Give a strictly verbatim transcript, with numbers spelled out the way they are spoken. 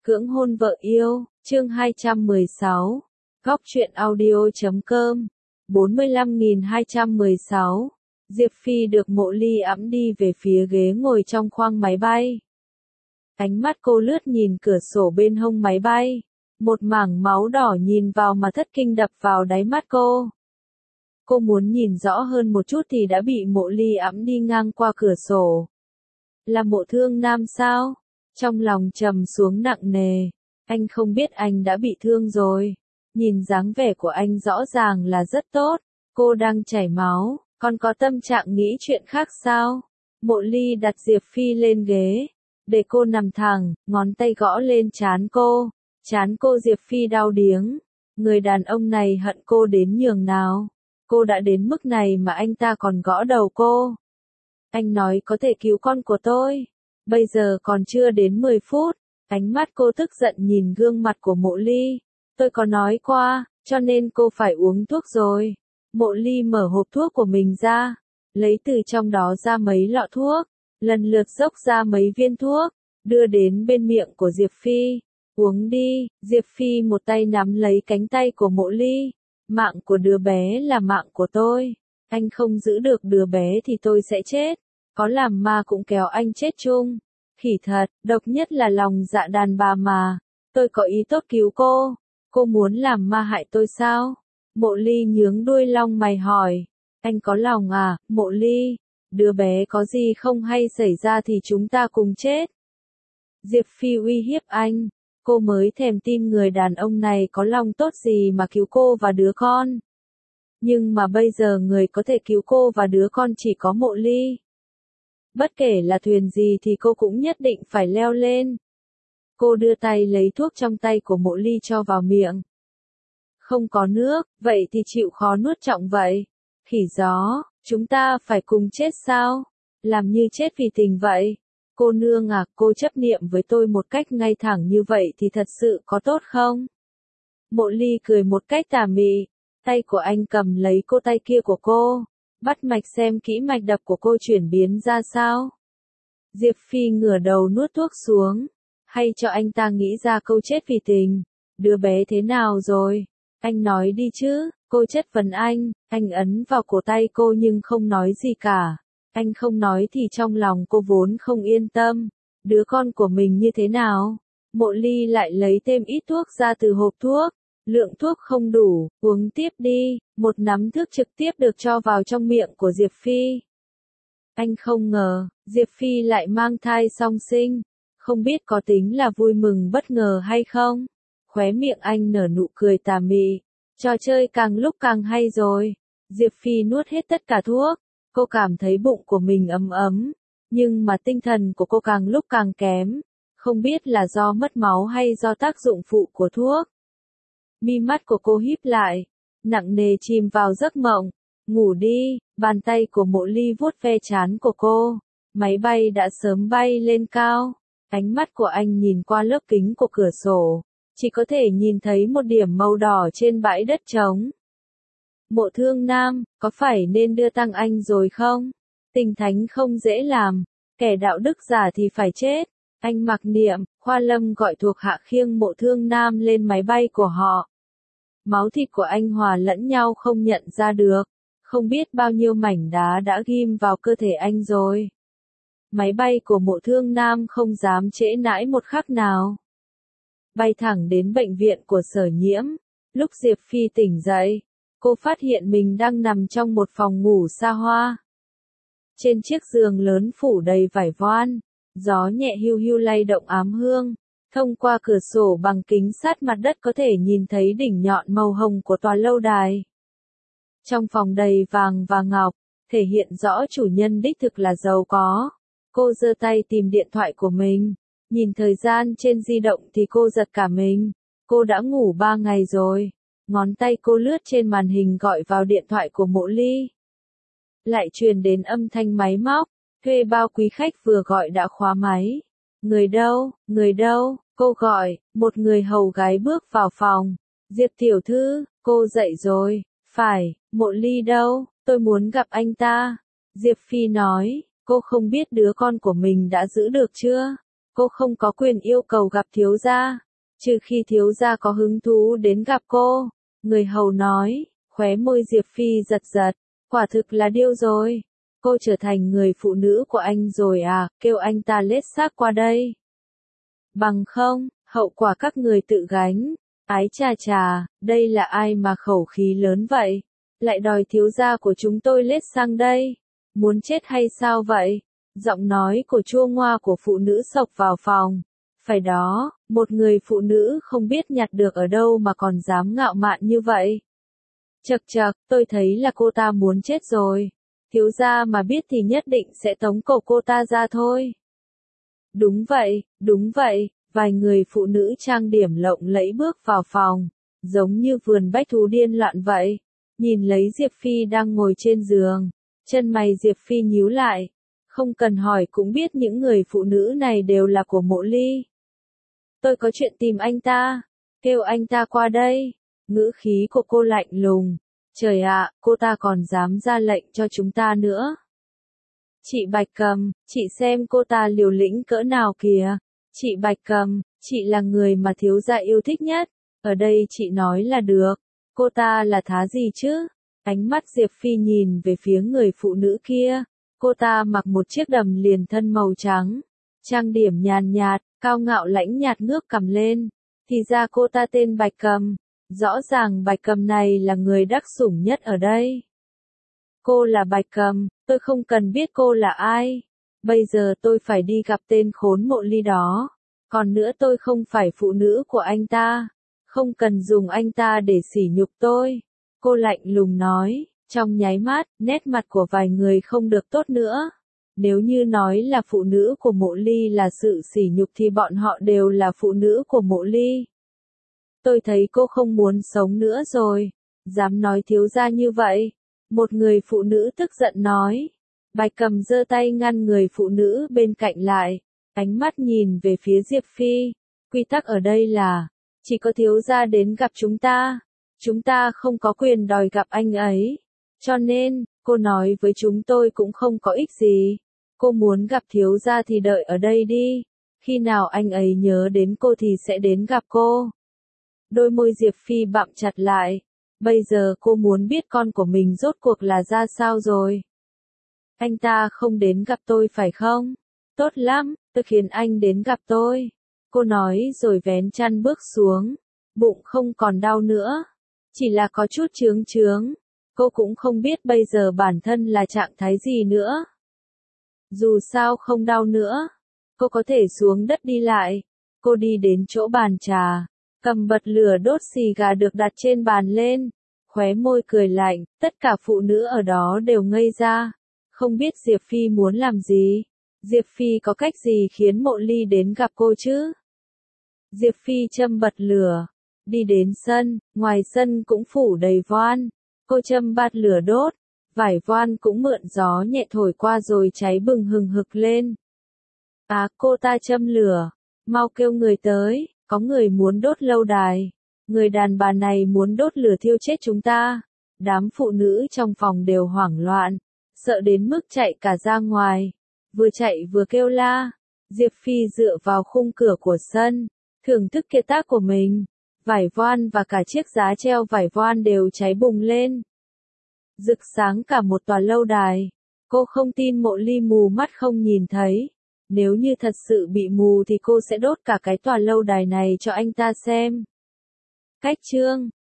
Cưỡng hôn vợ yêu, chương hai trăm mười sáu. Góc truyện audio.com. bốn mươi lăm nghìn hai trăm mười sáu. Diệp Phi được Mộ Ly ẵm đi về phía ghế ngồi trong khoang máy bay. Ánh mắt cô lướt nhìn cửa sổ bên hông máy bay. Một mảng máu đỏ nhìn vào mà thất kinh đập vào đáy mắt cô. Cô muốn nhìn rõ hơn một chút thì đã bị Mộ Ly ẵm đi ngang qua cửa sổ. Là Mộ Thương Nam sao? Trong lòng trầm xuống nặng nề. Anh không biết anh đã bị thương rồi. Nhìn dáng vẻ của anh rõ ràng là rất tốt. Cô đang chảy máu, còn có tâm trạng nghĩ chuyện khác sao? Mộ Ly đặt Diệp Phi lên ghế, để cô nằm thẳng, ngón tay gõ lên trán cô. Trán cô Diệp Phi đau điếng. Người đàn ông này hận cô đến nhường nào. Cô đã đến mức này mà anh ta còn gõ đầu cô. Anh nói có thể cứu con của tôi. Bây giờ còn chưa đến mười phút. Ánh mắt cô tức giận nhìn gương mặt của Mộ Ly. Tôi có nói qua, cho nên cô phải uống thuốc rồi. Mộ Ly mở hộp thuốc của mình ra, lấy từ trong đó ra mấy lọ thuốc, lần lượt dốc ra mấy viên thuốc, đưa đến bên miệng của Diệp Phi. Uống đi. Diệp Phi một tay nắm lấy cánh tay của Mộ Ly. Mạng của đứa bé là mạng của tôi. Anh không giữ được đứa bé thì tôi sẽ chết. Có làm ma cũng kéo anh chết chung. Khỉ thật, độc nhất là lòng dạ đàn bà mà. Tôi có ý tốt cứu cô. Cô muốn làm ma hại tôi sao? Mộ Ly nhướng đuôi lông mày hỏi. Anh có lòng à, Mộ Ly? Đứa bé có gì không hay xảy ra thì chúng ta cùng chết. Diệp Phi uy hiếp anh. Cô mới thèm tin người đàn ông này có lòng tốt gì mà cứu cô và đứa con. Nhưng mà bây giờ người có thể cứu cô và đứa con chỉ có Mộ Ly. Bất kể là thuyền gì thì cô cũng nhất định phải leo lên. Cô đưa tay lấy thuốc trong tay của Mộ Ly cho vào miệng. Không có nước, vậy thì chịu khó nuốt trọng vậy. Khỉ gió, chúng ta phải cùng chết sao? Làm như chết vì tình vậy. Cô nương à, cô chấp niệm với tôi một cách ngay thẳng như vậy thì thật sự có tốt không? Mộ Ly cười một cách tà mị. Tay của anh cầm lấy cô tay kia của cô. Bắt mạch xem kỹ mạch đập của cô chuyển biến ra sao. Diệp Phi ngửa đầu nuốt thuốc xuống. Hay cho anh ta nghĩ ra câu chết vì tình. Đứa bé thế nào rồi? Anh nói đi chứ. Cô chất vấn anh. Anh ấn vào cổ tay cô nhưng không nói gì cả. Anh không nói thì trong lòng cô vốn không yên tâm. Đứa con của mình như thế nào? Mộ Ly lại lấy thêm ít thuốc ra từ hộp thuốc. Lượng thuốc không đủ, uống tiếp đi. Một nắm thuốc trực tiếp được cho vào trong miệng của Diệp Phi. Anh không ngờ, Diệp Phi lại mang thai song sinh. Không biết có tính là vui mừng bất ngờ hay không? Khóe miệng anh nở nụ cười tà mị. Trò chơi càng lúc càng hay rồi. Diệp Phi nuốt hết tất cả thuốc. Cô cảm thấy bụng của mình ấm ấm. Nhưng mà tinh thần của cô càng lúc càng kém. Không biết là do mất máu hay do tác dụng phụ của thuốc. Mi mắt của cô híp lại. Nặng nề chìm vào giấc mộng. Ngủ đi. Bàn tay của Mộ Ly vuốt ve trán của cô. Máy bay đã sớm bay lên cao. Ánh mắt của anh nhìn qua lớp kính của cửa sổ. Chỉ có thể nhìn thấy một điểm màu đỏ trên bãi đất trống. Mộ Thương Nam, có phải nên đưa tang anh rồi không? Tình thánh không dễ làm. Kẻ đạo đức giả thì phải chết. Anh mặc niệm, Khoa Lâm gọi thuộc hạ khiêng Mộ Thương Nam lên máy bay của họ. Máu thịt của anh hòa lẫn nhau không nhận ra được. Không biết bao nhiêu mảnh đá đã ghim vào cơ thể anh rồi. Máy bay của Mộ Thương Nam không dám trễ nãi một khắc nào. Bay thẳng đến bệnh viện của Sở Nhiễm. Lúc Diệp Phi tỉnh dậy, cô phát hiện mình đang nằm trong một phòng ngủ xa hoa. Trên chiếc giường lớn phủ đầy vải voan, gió nhẹ hiu hiu lay động ám hương. Thông qua cửa sổ bằng kính sát mặt đất có thể nhìn thấy đỉnh nhọn màu hồng của tòa lâu đài. Trong phòng đầy vàng và ngọc, thể hiện rõ chủ nhân đích thực là giàu có. Cô giơ tay tìm điện thoại của mình. Nhìn thời gian trên di động thì cô giật cả mình. Cô đã ngủ ba ngày rồi. Ngón tay cô lướt trên màn hình gọi vào điện thoại của Mộ Ly. Lại truyền đến âm thanh máy móc. Thuê bao quý khách vừa gọi đã khóa máy. Người đâu, người đâu, cô gọi. Một người hầu gái bước vào phòng. Diệp tiểu thư, cô dậy rồi. Phải, Mộ Ly đâu, tôi muốn gặp anh ta. Diệp Phi nói, cô không biết đứa con của mình đã giữ được chưa? cô không có quyền yêu cầu gặp thiếu gia, trừ khi thiếu gia có hứng thú đến gặp cô. Người hầu nói, khóe môi Diệp Phi giật giật, quả thực là điêu rồi. Cô trở thành người phụ nữ của anh rồi à, kêu anh ta lết xác qua đây. Bằng không, hậu quả các người tự gánh. Ái chà chà, đây là ai mà khẩu khí lớn vậy? Lại đòi thiếu gia của chúng tôi lết sang đây. Muốn chết hay sao vậy? Giọng nói của chua ngoa của phụ nữ xộc vào phòng. Phải đó, một người phụ nữ không biết nhặt được ở đâu mà còn dám ngạo mạn như vậy. Chậc chậc, tôi thấy là cô ta muốn chết rồi. Thiếu gia mà biết thì nhất định sẽ tống cổ cô ta ra thôi. Đúng vậy, đúng vậy, vài người phụ nữ trang điểm lộng lẫy bước vào phòng, giống như vườn bách thú điên loạn vậy. Nhìn lấy Diệp Phi đang ngồi trên giường, chân mày Diệp Phi nhíu lại. Không cần hỏi cũng biết những người phụ nữ này đều là của Mộ Ly. Tôi có chuyện tìm anh ta, kêu anh ta qua đây. Ngữ khí của cô lạnh lùng. Trời ạ, cô ta còn dám ra lệnh cho chúng ta nữa. Chị Bạch Cầm, chị xem cô ta liều lĩnh cỡ nào kìa. Chị Bạch Cầm, chị là người mà thiếu gia yêu thích nhất. Ở đây chị nói là được. Cô ta là thá gì chứ? Ánh mắt Diệp Phi nhìn về phía người phụ nữ kia. Cô ta mặc một chiếc đầm liền thân màu trắng. Trang điểm nhàn nhạt, cao ngạo lãnh nhạt ngước cằm lên. Thì ra cô ta tên Bạch Cầm. Rõ ràng Bạch Cầm này là người đắc sủng nhất ở đây. Cô là Bạch Cầm, tôi không cần biết cô là ai. Bây giờ tôi phải đi gặp tên khốn Mộ Ly đó. Còn nữa tôi không phải phụ nữ của anh ta. Không cần dùng anh ta để sỉ nhục tôi. Cô lạnh lùng nói, trong nháy mắt, nét mặt của vài người không được tốt nữa. Nếu như nói là phụ nữ của Mộ Ly là sự sỉ nhục thì bọn họ đều là phụ nữ của Mộ Ly. Tôi thấy cô không muốn sống nữa rồi. Dám nói thiếu gia như vậy. Một người phụ nữ tức giận nói. Bạch Cầm giơ tay ngăn người phụ nữ bên cạnh lại. Ánh mắt nhìn về phía Diệp Phi. Quy tắc ở đây là, chỉ có thiếu gia đến gặp chúng ta. Chúng ta không có quyền đòi gặp anh ấy. Cho nên, cô nói với chúng tôi cũng không có ích gì. Cô muốn gặp thiếu gia thì đợi ở đây đi. Khi nào anh ấy nhớ đến cô thì sẽ đến gặp cô. Đôi môi Diệp Phi bặm chặt lại. Bây giờ cô muốn biết con của mình rốt cuộc là ra sao rồi. Anh ta không đến gặp tôi phải không? Tốt lắm, tôi khiến anh đến gặp tôi. Cô nói rồi vén chăn bước xuống. Bụng không còn đau nữa. Chỉ là có chút chướng chướng. Cô cũng không biết bây giờ bản thân là trạng thái gì nữa. Dù sao không đau nữa. Cô có thể xuống đất đi lại. Cô đi đến chỗ bàn trà. Cầm bật lửa đốt xì gà được đặt trên bàn lên. Khóe môi cười lạnh. Tất cả phụ nữ ở đó đều ngây ra. Không biết Diệp Phi muốn làm gì. Diệp Phi có cách gì khiến Mộ Ly đến gặp cô chứ? Diệp Phi châm bật lửa. Đi đến sân. Ngoài sân cũng phủ đầy voan. Cô châm bạt lửa đốt. Vải voan cũng mượn gió nhẹ thổi qua rồi cháy bừng hừng hực lên. À, cô ta châm lửa. Mau kêu người tới. Có người muốn đốt lâu đài. Người đàn bà này muốn đốt lửa thiêu chết chúng ta. Đám phụ nữ trong phòng đều hoảng loạn. Sợ đến mức chạy cả ra ngoài. Vừa chạy vừa kêu la. Diệp Phi dựa vào khung cửa của sân. Thưởng thức kiệt tác của mình. Vải voan và cả chiếc giá treo vải voan đều cháy bùng lên. Rực sáng cả một tòa lâu đài. Cô không tin Mộ Ly mù mắt không nhìn thấy. Nếu như thật sự bị mù thì cô sẽ đốt cả cái tòa lâu đài này cho anh ta xem. Cách chương